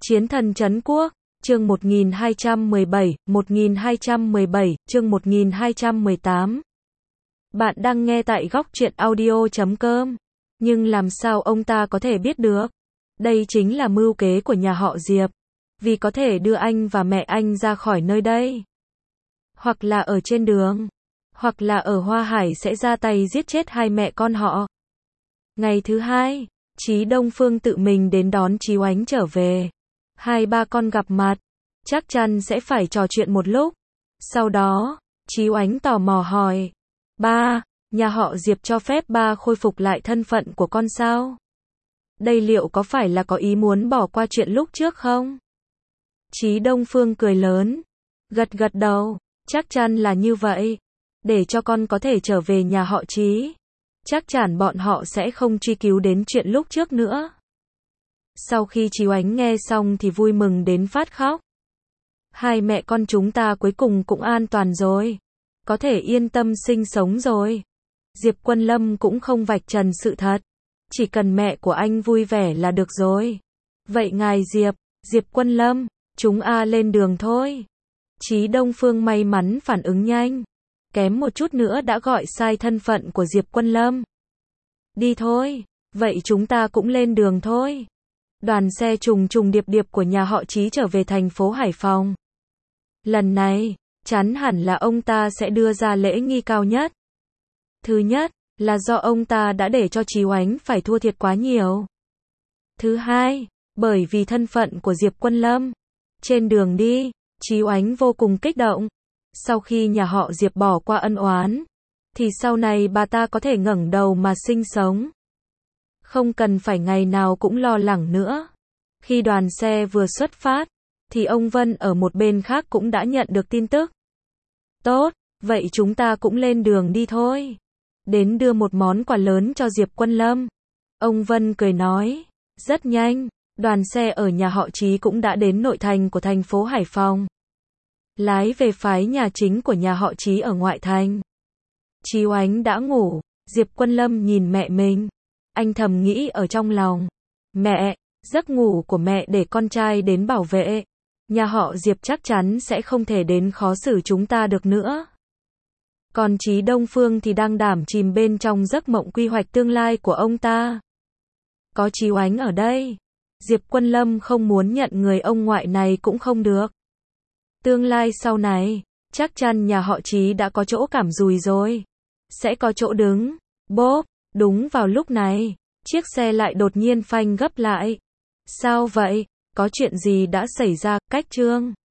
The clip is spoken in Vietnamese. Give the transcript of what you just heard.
Chiến thần trấn quốc, chương 1217, chương 1218. Bạn đang nghe tại góc truyện audio.com. Nhưng làm sao ông ta có thể biết được? Đây chính là mưu kế của nhà họ Diệp. Vì có thể đưa anh và mẹ anh ra khỏi nơi đây. Hoặc là ở trên đường. Hoặc là ở Hoa Hải sẽ ra tay giết chết hai mẹ con họ. Ngày thứ hai, Chí Đông Phương tự mình đến đón Chí Oánh trở về. Hai ba con gặp mặt, chắc chắn sẽ phải trò chuyện một lúc. Sau đó, Chí Oánh tò mò hỏi, ba, nhà họ Diệp cho phép ba khôi phục lại thân phận của con sao? Đây liệu có phải là có ý muốn bỏ qua chuyện lúc trước không? Chí Đông Phương cười lớn, gật gật đầu, chắc chắn là như vậy. Để cho con có thể trở về nhà họ Chí. Chắc chắn bọn họ sẽ không truy cứu đến chuyện lúc trước nữa. Sau khi Chí Oánh nghe xong thì vui mừng đến phát khóc. Hai mẹ con chúng ta cuối cùng cũng an toàn rồi. Có thể yên tâm sinh sống rồi. Diệp Quân Lâm cũng không vạch trần sự thật. Chỉ cần mẹ của anh vui vẻ là được rồi. Vậy ngài Diệp Quân Lâm, chúng lên đường thôi. Chí Đông Phương may mắn phản ứng nhanh. Kém một chút nữa đã gọi sai thân phận của Diệp Quân Lâm. Đi thôi, vậy chúng ta cũng lên đường thôi. Đoàn xe trùng trùng điệp điệp của nhà họ Chí trở về thành phố Hải Phòng. Lần này, chắn hẳn là ông ta sẽ đưa ra lễ nghi cao nhất. Thứ nhất, là do ông ta đã để cho Chí Oánh phải thua thiệt quá nhiều. Thứ hai, bởi vì thân phận của Diệp Quân Lâm. Trên đường đi, Chí Oánh vô cùng kích động. Sau khi nhà họ Diệp bỏ qua ân oán, thì sau này bà ta có thể ngẩng đầu mà sinh sống. Không cần phải ngày nào cũng lo lắng nữa. Khi đoàn xe vừa xuất phát, thì ông Vân ở một bên khác cũng đã nhận được tin tức. Tốt, vậy chúng ta cũng lên đường đi thôi. Đến đưa một món quà lớn cho Diệp Quân Lâm. Ông Vân cười nói, rất nhanh, đoàn xe ở nhà họ Chí cũng đã đến nội thành của thành phố Hải Phòng. Lái về phái nhà chính của nhà họ Chí ở ngoại thành. Chí Oánh đã ngủ, Diệp Quân Lâm nhìn mẹ mình. Anh thầm nghĩ ở trong lòng, mẹ, giấc ngủ của mẹ để con trai đến bảo vệ. Nhà họ Diệp chắc chắn sẽ không thể đến khó xử chúng ta được nữa. Còn Chí Đông Phương thì đang đắm chìm bên trong giấc mộng quy hoạch tương lai của ông ta. Có Chí Oánh ở đây, Diệp Quân Lâm không muốn nhận người ông ngoại này cũng không được. Tương lai sau này, chắc chắn nhà họ Chí đã có chỗ cảm dùi rồi. Sẽ có chỗ đứng. Bốp, đúng vào lúc này, chiếc xe lại đột nhiên phanh gấp lại. Sao vậy? Có chuyện gì đã xảy ra? Cách Trương